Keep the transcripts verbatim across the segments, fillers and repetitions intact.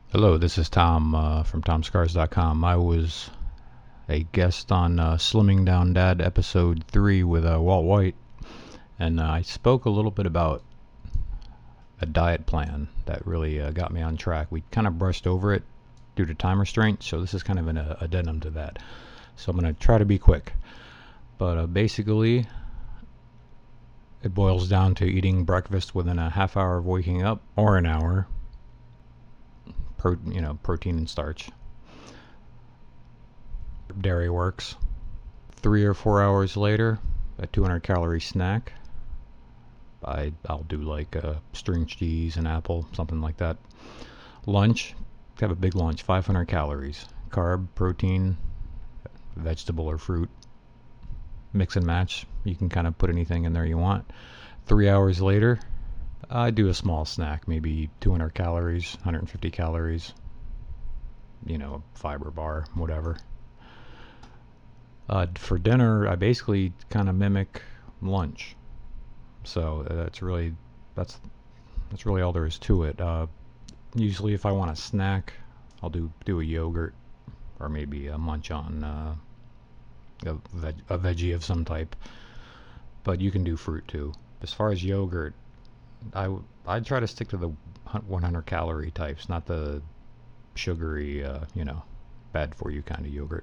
Hello, this is Tom uh, from tom scars dot com. I was a guest on uh, Slimming Down Dad episode three with uh, Walt White, and uh, I spoke a little bit about a diet plan that really uh, got me on track. We kind of brushed over it due to time restraint, so this is kind of an uh, addendum to that. So I'm going to try to be quick. But uh, basically, it boils down to eating breakfast within a half hour of waking up, or an hour. Pro, you know, protein and starch. Dairy works. Three or four hours later, a two hundred calorie snack. I, I'll do like a string cheese, an apple, something like that. Lunch, have a big lunch, five hundred calories. Carb, protein, vegetable or fruit. Mix and match. You can kind of put anything in there you want. Three hours later, I do a small snack, maybe two hundred calories, one hundred fifty calories, you know, a fiber bar, whatever. Uh, for dinner, I basically kind of mimic lunch. So that's really that's that's really all there is to it. Uh, usually, if I want a snack, I'll do do a yogurt or maybe a munch on uh, a, veg, a veggie of some type. But you can do fruit too. As far as yogurt, I I try to stick to the one hundred calorie types, not the sugary, uh, you know, bad for you kind of yogurt.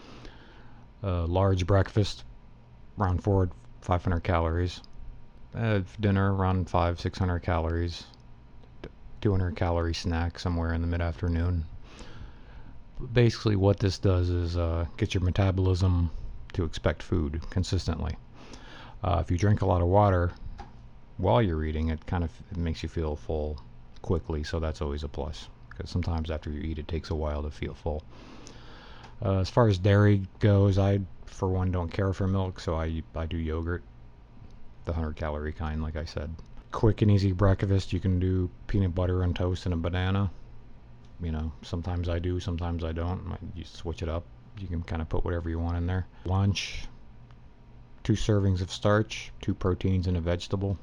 Uh, large breakfast, around four five hundred calories. Uh, dinner around five six hundred calories. two hundred calorie snack somewhere in the mid afternoon. Basically, what this does is uh, get your metabolism to expect food consistently. Uh, if you drink a lot of water while you're eating, it kind of it makes you feel full quickly, so that's always a plus, because sometimes after you eat it takes a while to feel full. Uh, as far as dairy goes, I for one don't care for milk, so I, I do yogurt, the one hundred calorie kind, like I said. Quick and easy breakfast, you can do peanut butter on toast and a banana. You know, sometimes I do, sometimes I don't. You switch it up. You can kind of put whatever you want in there. Lunch, two servings of starch, two proteins and a vegetable.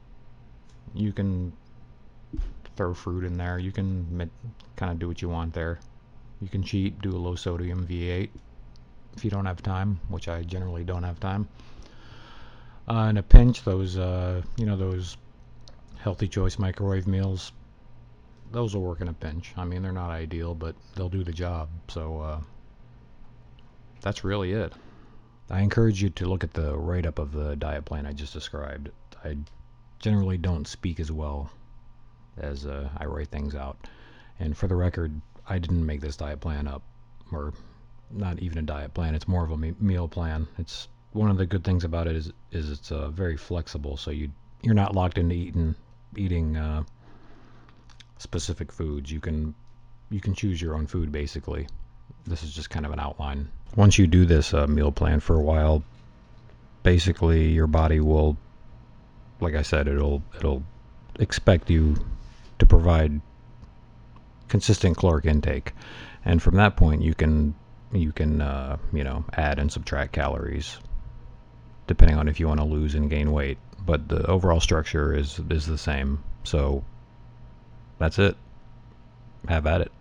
You can throw fruit in there. You can kind of do what you want there. You can cheat, do a low sodium V eight if you don't have time, which I generally don't have time. Uh, in a pinch, those uh, you know those Healthy Choice microwave meals, those will work in a pinch. I mean, they're not ideal, but they'll do the job. So uh, that's really it. I encourage you to look at the write-up of the diet plan I just described. I generally don't speak as well as uh, I write things out. And for the record, I didn't make this diet plan up, or not even a diet plan. It's more of a me- meal plan. It's one of the good things about it is is it's uh, very flexible, so you you're not locked into eating eating uh, specific foods. You can you can choose your own food basically. This is just kind of an outline. Once you do this uh, meal plan for a while, basically your body will, like I said, it'll it'll expect you to provide consistent caloric intake, and from that point you can you can uh, you know add and subtract calories depending on if you want to lose and gain weight, but the overall structure is is the same. So that's it. Have at it.